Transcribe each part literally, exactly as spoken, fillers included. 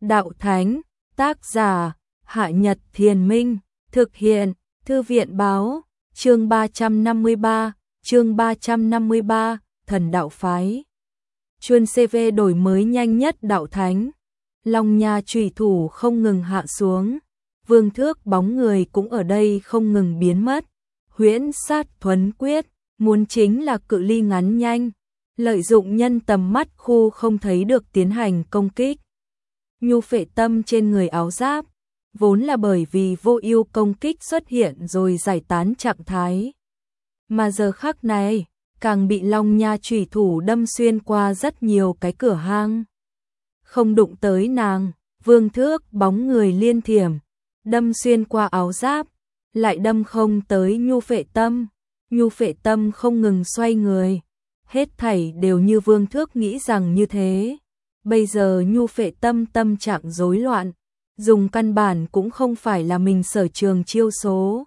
Đạo Thánh, tác giả, Hạ Nhật Thiền Minh, thực hiện, Thư viện Báo, chương ba trăm năm mươi ba, chương ba trăm năm mươi ba, Thần Đạo Phái. Chuân xê vê đổi mới nhanh nhất Đạo Thánh. Long Nha chủy thủ không ngừng hạ xuống. Vương Thước bóng người cũng ở đây không ngừng biến mất. Huyễn sát thuấn quyết, muốn chính là cự ly ngắn nhanh, lợi dụng nhân tầm mắt khu không thấy được tiến hành công kích. Nhu phệ tâm trên người áo giáp, vốn là bởi vì vô ưu công kích xuất hiện rồi giải tán trạng thái. Mà giờ khắc này, càng bị Long Nha chủy thủ đâm xuyên qua rất nhiều cái cửa hang. Không đụng tới nàng, Vương Thước bóng người liên thiểm, đâm xuyên qua áo giáp, lại đâm không tới nhu phệ tâm. Nhu phệ tâm không ngừng xoay người, hết thảy đều như Vương Thước nghĩ rằng như thế. Bây giờ nhu phệ tâm tâm trạng rối loạn, dùng căn bản cũng không phải là mình sở trường chiêu số.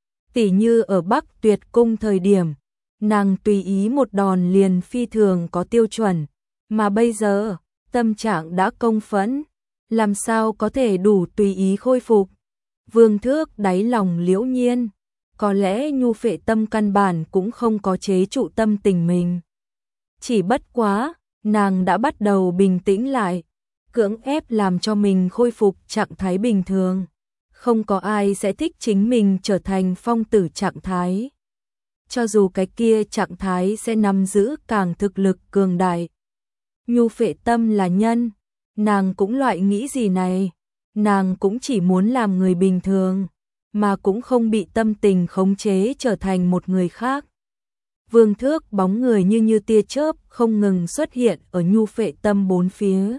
Tỉ như ở Bắc Tuyệt Cung thời điểm, nàng tùy ý một đòn liền phi thường có tiêu chuẩn, mà bây giờ, tâm trạng đã công phẫn, làm sao có thể đủ tùy ý khôi phục. Vương Thước đáy lòng liễu nhiên, có lẽ nhu phệ tâm căn bản cũng không có chế trụ tâm tình mình. Chỉ bất quá, nàng đã bắt đầu bình tĩnh lại, cưỡng ép làm cho mình khôi phục trạng thái bình thường. Không có ai sẽ thích chính mình trở thành phong tử trạng thái. Cho dù cái kia trạng thái sẽ nắm giữ càng thực lực cường đại. Nhu phệ tâm là nhân, nàng cũng loại nghĩ gì này, nàng cũng chỉ muốn làm người bình thường, mà cũng không bị tâm tình khống chế trở thành một người khác. Vương Thước bóng người như như tia chớp không ngừng xuất hiện ở nhu phệ tâm bốn phía.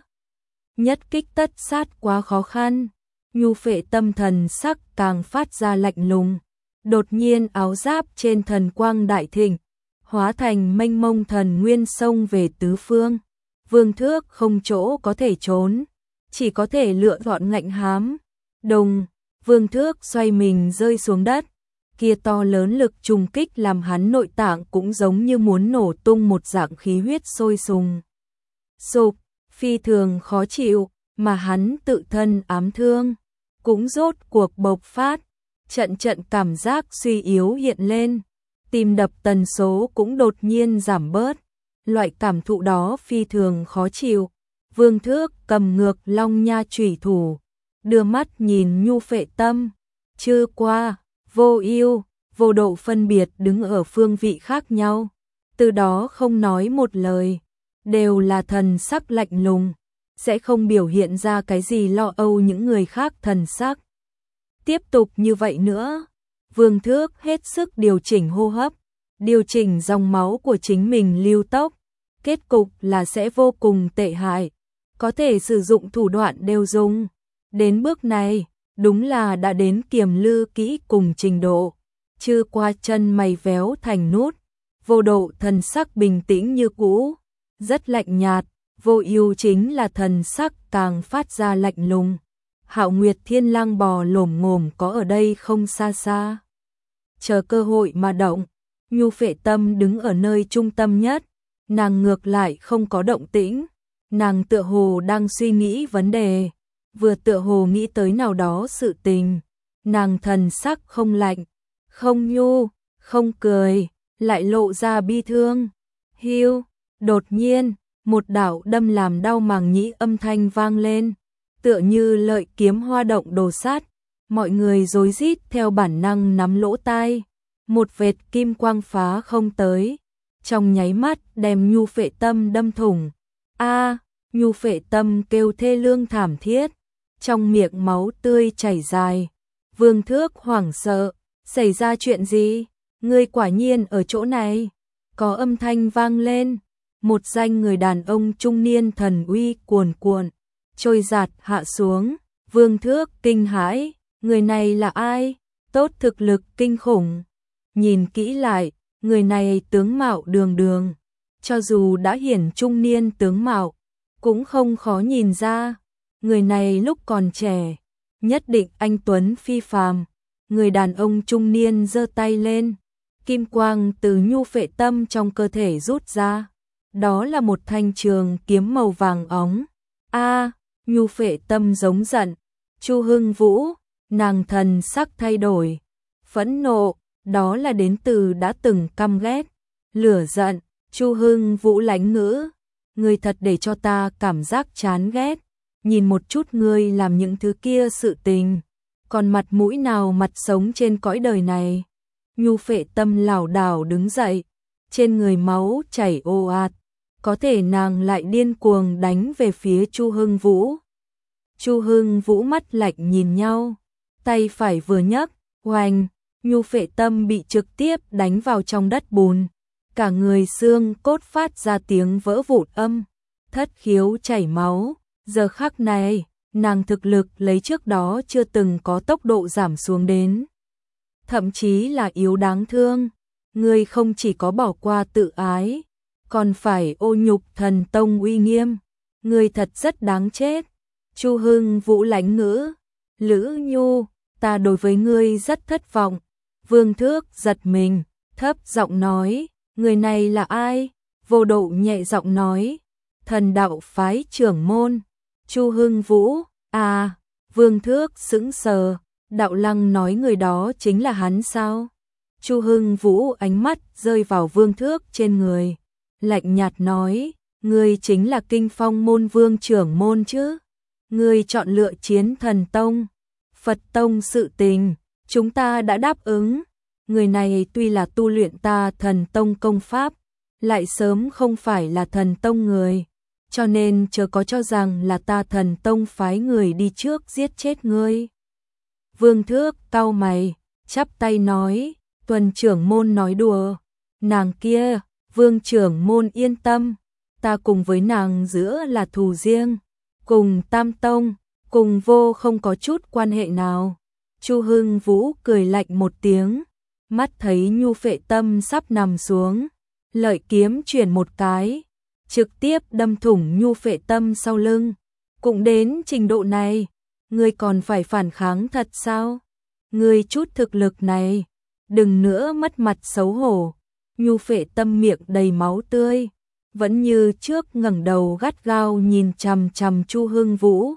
Nhất kích tất sát quá khó khăn, nhu phệ tâm thần sắc càng phát ra lạnh lùng. Đột nhiên áo giáp trên thần quang đại thịnh, hóa thành mênh mông thần nguyên sông về tứ phương. Vương Thước không chỗ có thể trốn, chỉ có thể lựa chọn ngạnh hám. Đồng, Vương Thước xoay mình rơi xuống đất, kia to lớn lực trùng kích làm hắn nội tạng cũng giống như muốn nổ tung một dạng khí huyết sôi sùng. Sục, phi thường khó chịu, mà hắn tự thân ám thương, cũng rốt cuộc bộc phát, trận trận cảm giác suy yếu hiện lên, tim đập tần số cũng đột nhiên giảm bớt, loại cảm thụ đó phi thường khó chịu. Vương Thước cầm ngược Long Nha chủy thủ, đưa mắt nhìn nhu phệ tâm, chư qua, vô ưu, vô độ phân biệt đứng ở phương vị khác nhau, từ đó không nói một lời, đều là thần sắc lạnh lùng, sẽ không biểu hiện ra cái gì lo âu những người khác thần sắc. Tiếp tục như vậy nữa, Vương Thước hết sức điều chỉnh hô hấp, điều chỉnh dòng máu của chính mình lưu tốc, kết cục là sẽ vô cùng tệ hại, có thể sử dụng thủ đoạn đều dùng. Đến bước này, đúng là đã đến kiềm lư kỹ cùng trình độ, chư qua chân mày véo thành nút, vô độ thần sắc bình tĩnh như cũ, rất lạnh nhạt, vô ưu chính là thần sắc càng phát ra lạnh lùng. Hạo Nguyệt Thiên Lang bò lổm ngổm có ở đây không xa xa, chờ cơ hội mà động. Nhu phệ tâm đứng ở nơi trung tâm nhất, nàng ngược lại không có động tĩnh, nàng tựa hồ đang suy nghĩ vấn đề, vừa tựa hồ nghĩ tới nào đó sự tình. Nàng thần sắc không lạnh, không nhu, không cười, lại lộ ra bi thương. Hiu, đột nhiên, một đạo đâm làm đau màng nhĩ âm thanh vang lên, tựa như lợi kiếm hoa động đồ sát, mọi người rối rít theo bản năng nắm lỗ tai. Một vệt kim quang phá không tới, trong nháy mắt đem nhu phệ tâm đâm thủng. A, nhu phệ tâm kêu thê lương thảm thiết, trong miệng máu tươi chảy dài. Vương Thước hoảng sợ, xảy ra chuyện gì? Ngươi quả nhiên ở chỗ này. Có âm thanh vang lên, một danh người đàn ông trung niên thần uy cuồn cuộn, trôi dạt hạ xuống. Vương Thước kinh hãi, người này là ai? Tốt thực lực kinh khủng. Nhìn kỹ lại, người này tướng mạo đường đường, cho dù đã hiển trung niên tướng mạo, cũng không khó nhìn ra. Người này lúc còn trẻ, nhất định anh tuấn phi phàm. Người đàn ông trung niên giơ tay lên, kim quang từ nhu phệ tâm trong cơ thể rút ra. Đó là một thanh trường kiếm màu vàng óng. A, Nhu Phệ Tâm giống giận, Chu Hưng Vũ, nàng thần sắc thay đổi, phẫn nộ, đó là đến từ đã từng căm ghét, lửa giận. Chu Hưng Vũ lãnh ngữ, ngươi thật để cho ta cảm giác chán ghét, nhìn một chút ngươi làm những thứ kia sự tình, còn mặt mũi nào mặt sống trên cõi đời này. Nhu Phệ Tâm lảo đảo đứng dậy, trên người máu chảy ồ ạt, có thể nàng lại điên cuồng đánh về phía Chu Hưng Vũ. Chu Hưng Vũ mắt lạnh nhìn nhau, tay phải vừa nhấc, oanh, Nhu Phệ Tâm bị trực tiếp đánh vào trong đất bùn, cả người xương cốt phát ra tiếng vỡ vụn âm, thất khiếu chảy máu. Giờ khắc này, nàng thực lực lấy trước đó chưa từng có tốc độ giảm xuống đến, thậm chí là yếu đáng thương. Ngươi không chỉ có bỏ qua tự ái, còn phải ô nhục thần tông uy nghiêm, ngươi thật rất đáng chết. Chu Hưng Vũ lãnh ngữ, Lữ Nhu, ta đối với ngươi rất thất vọng. Vương Thước giật mình, thấp giọng nói, người này là ai? Vô Độ nhẹ giọng nói, thần đạo phái trưởng môn. Chu Hưng Vũ, à, Vương Thước sững sờ, Đạo Lăng nói người đó chính là hắn sao? Chu Hưng Vũ ánh mắt rơi vào Vương Thước trên người, lạnh nhạt nói, ngươi chính là Kinh Phong môn vương trưởng môn chứ? Ngươi chọn lựa Chiến Thần Tông, Phật Tông sự tình, chúng ta đã đáp ứng. Người này tuy là tu luyện ta Thần Tông công pháp, lại sớm không phải là Thần Tông người, cho nên chớ có cho rằng là ta Thần Tông phái người đi trước giết chết ngươi. Vương Thước cau mày, chắp tay nói, Tuần trưởng môn nói đùa, nàng kia, Vương trưởng môn yên tâm, ta cùng với nàng giữa là thù riêng, cùng Tam Tông, cùng Vô không có chút quan hệ nào. Chu Hưng Vũ cười lạnh một tiếng, mắt thấy Nhu Phệ Tâm sắp nằm xuống, lợi kiếm chuyển một cái, trực tiếp đâm thủng Nhu Phệ Tâm sau lưng. Cũng đến trình độ này, ngươi còn phải phản kháng thật sao? Ngươi chút thực lực này, đừng nữa mất mặt xấu hổ. Nhu Phệ Tâm miệng đầy máu tươi, vẫn như trước ngẩng đầu gắt gao nhìn chằm chằm Chu Hưng Vũ.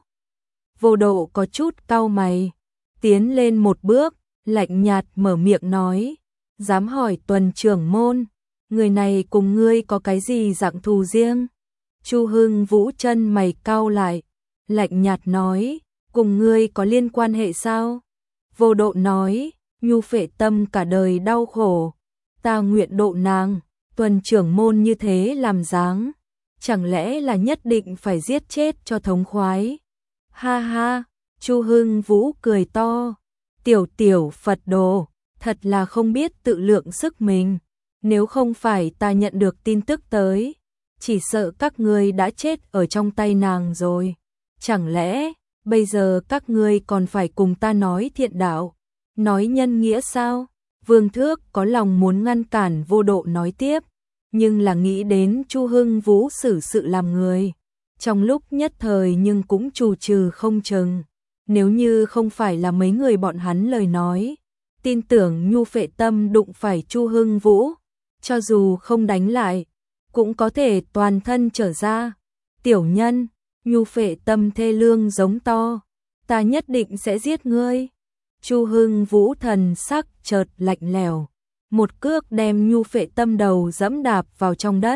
Vô Độ có chút cau mày, tiến lên một bước, lạnh nhạt mở miệng nói, dám hỏi Tuần trưởng môn, người này cùng ngươi có cái gì dạng thù riêng? Chu Hưng Vũ chân mày cau lại, lạnh nhạt nói, cùng ngươi có liên quan hệ sao? Vô Độ nói, Nhu Phệ Tâm cả đời đau khổ, ta nguyện độ nàng. Tuần trưởng môn như thế làm dáng, chẳng lẽ là nhất định phải giết chết cho thống khoái? Ha ha, Chu Hưng Vũ cười to, tiểu tiểu Phật đồ, thật là không biết tự lượng sức mình, nếu không phải ta nhận được tin tức tới, chỉ sợ các ngươi đã chết ở trong tay nàng rồi. Chẳng lẽ bây giờ các ngươi còn phải cùng ta nói thiện đạo, nói nhân nghĩa sao? Vương Thước có lòng muốn ngăn cản Vô Độ nói tiếp, nhưng là nghĩ đến Chu Hưng Vũ xử sự làm người, trong lúc nhất thời nhưng cũng trù trừ không chừng. Nếu như không phải là mấy người bọn hắn lời nói, tin tưởng Nhu Phệ Tâm đụng phải Chu Hưng Vũ, cho dù không đánh lại, cũng có thể toàn thân trở ra. Tiểu nhân, Nhu Phệ Tâm thê lương giống to, ta nhất định sẽ giết ngươi. Chu Hưng Vũ thần sắc chợt lạnh lẽo, một cước đem Nhu Phệ Tâm đầu dẫm đạp vào trong đất.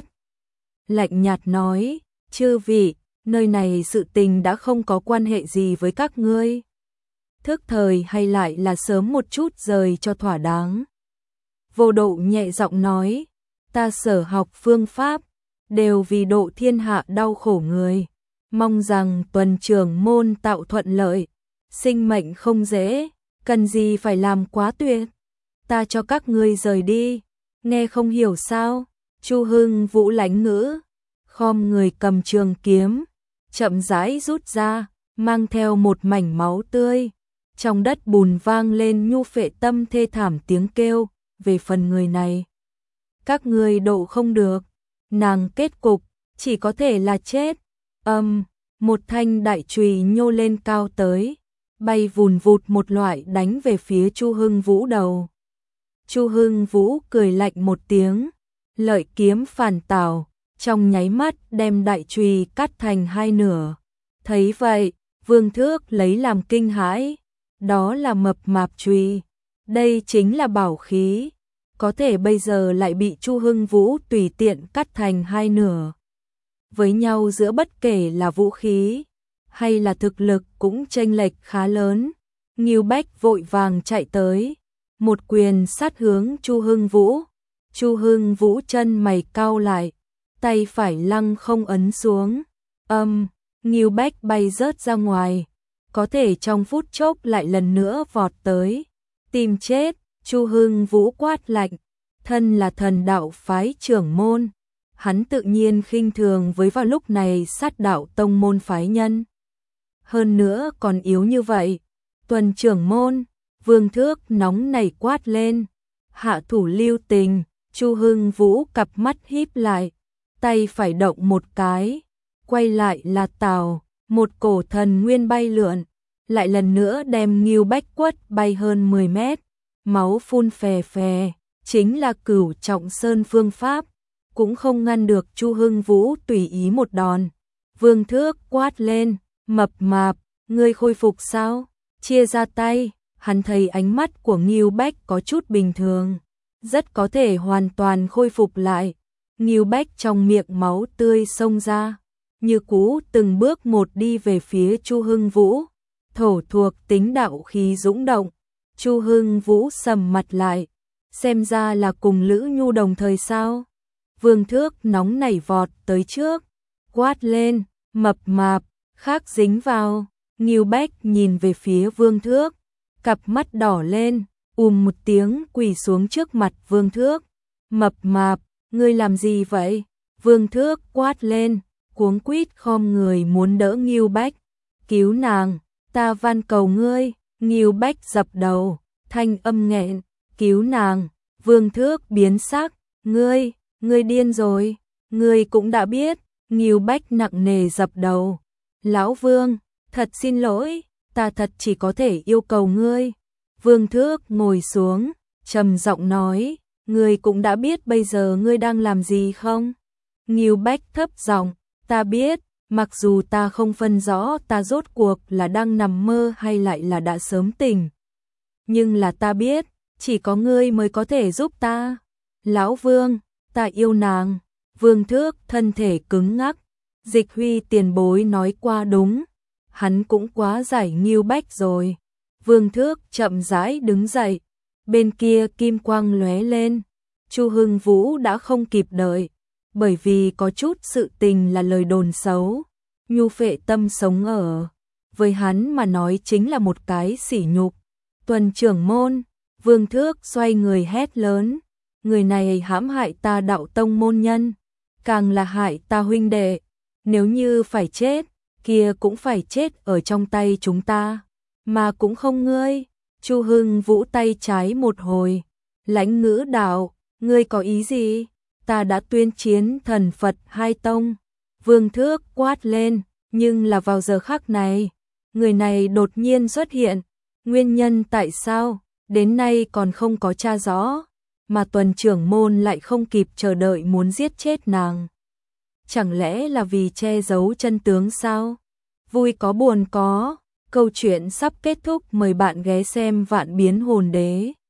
Lạnh nhạt nói, chư vị, nơi này sự tình đã không có quan hệ gì với các ngươi. Thức thời hay lại là sớm một chút rời cho thỏa đáng. Vô Độ nhẹ giọng nói, ta sở học phương pháp, đều vì độ thiên hạ đau khổ người. Mong rằng Tuần trưởng môn tạo thuận lợi, sinh mệnh không dễ, cần gì phải làm quá tuyệt. Ta cho các ngươi rời đi, nghe không hiểu sao? Chu Hưng Vũ lãnh ngữ, khom người cầm trường kiếm, chậm rãi rút ra, mang theo một mảnh máu tươi. Trong đất bùn vang lên Nhu Phệ Tâm thê thảm tiếng kêu, về phần người này, các ngươi độ không được, nàng kết cục chỉ có thể là chết. Âm, um, một thanh đại chùy nhô lên cao tới, bay vùn vụt một loại đánh về phía Chu Hưng Vũ đầu. Chu Hưng Vũ cười lạnh một tiếng, lợi kiếm phản tảo, trong nháy mắt đem đại chùy cắt thành hai nửa. Thấy vậy, Vương Thước lấy làm kinh hãi, đó là mập mạp chùy, đây chính là bảo khí, có thể bây giờ lại bị Chu Hưng Vũ tùy tiện cắt thành hai nửa. Với nhau giữa bất kể là vũ khí hay là thực lực cũng chênh lệch khá lớn. Ngưu Bách vội vàng chạy tới, một quyền sát hướng Chu Hưng Vũ. Chu Hưng Vũ chân mày cau lại, tay phải lăng không ấn xuống. Âm, Ngưu Bách bay rớt ra ngoài, có thể trong phút chốc lại lần nữa vọt tới, tìm chết. Chu Hưng Vũ quát lạnh, thân là thần đạo phái trưởng môn, hắn tự nhiên khinh thường với vào lúc này sát đạo tông môn phái nhân. Hơn nữa còn yếu như vậy. Tuần trưởng môn, Vương Thước nóng nảy quát lên, hạ thủ lưu tình. Chu Hưng Vũ cặp mắt híp lại, tay phải động một cái, quay lại là tào, một cổ thần nguyên bay lượn, lại lần nữa đem Ngưu Bách quất bay hơn mười mét, máu phun phè phè, chính là Cửu Trọng Sơn phương pháp, cũng không ngăn được Chu Hưng Vũ tùy ý một đòn. Vương Thước quát lên, mập mạp, ngươi khôi phục sao? Chia ra tay. Hắn thấy ánh mắt của Ngưu Bách có chút bình thường, rất có thể hoàn toàn khôi phục lại. Ngưu Bách trong miệng máu tươi xông ra, như cũ từng bước một đi về phía Chu Hưng Vũ. Thổ thuộc tính đạo khí dũng động. Chu Hưng Vũ sầm mặt lại, xem ra là cùng Lữ Nhu đồng thời sao? Vương Thước nóng nảy vọt tới trước, quát lên, mập mạp, khác dính vào. Ngưu Bách nhìn về phía Vương Thước, cặp mắt đỏ lên, ùm một tiếng quỳ xuống trước mặt Vương Thước. Mập mạp, ngươi làm gì vậy? Vương Thước quát lên, cuống quýt khom người muốn đỡ Ngưu Bách. Cứu nàng, ta van cầu ngươi. Ngưu Bách dập đầu, thanh âm nghẹn, cứu nàng. Vương Thước biến sắc, ngươi, ngươi điên rồi, ngươi cũng đã biết. Ngưu Bách nặng nề dập đầu, lão Vương, thật xin lỗi, ta thật chỉ có thể yêu cầu ngươi. Vương Thước ngồi xuống, trầm giọng nói, ngươi cũng đã biết bây giờ ngươi đang làm gì không? Ngưu Bách thấp giọng, ta biết, mặc dù ta không phân rõ ta rốt cuộc là đang nằm mơ hay lại là đã sớm tỉnh. Nhưng là ta biết, chỉ có ngươi mới có thể giúp ta. Lão Vương, ta yêu nàng. Vương Thước thân thể cứng ngắc, Dịch Huy tiền bối nói qua đúng, hắn cũng quá giải Ngưu Bách rồi. Vương Thước chậm rãi đứng dậy, bên kia kim quang lóe lên. Chu Hưng Vũ đã không kịp đợi, bởi vì có chút sự tình là lời đồn xấu. Nhu Phệ Tâm sống ở, với hắn mà nói chính là một cái sỉ nhục. Tuần trưởng môn, Vương Thước xoay người hét lớn, người này hãm hại ta đạo tông môn nhân, càng là hại ta huynh đệ, nếu như phải chết, kia cũng phải chết ở trong tay chúng ta, mà cũng không ngươi. Chu Hưng Vũ tay trái một hồi, lãnh ngữ đạo, ngươi có ý gì? Ta đã tuyên chiến thần Phật hai tông. Vương Thước quát lên, nhưng là vào giờ khắc này, người này đột nhiên xuất hiện, nguyên nhân tại sao, đến nay còn không có tra rõ, mà tuần trưởng môn lại không kịp chờ đợi muốn giết chết nàng. Chẳng lẽ là vì che giấu chân tướng sao? Vui có buồn có, câu chuyện sắp kết thúc, mời bạn ghé xem Vạn Biến Hồn Đế.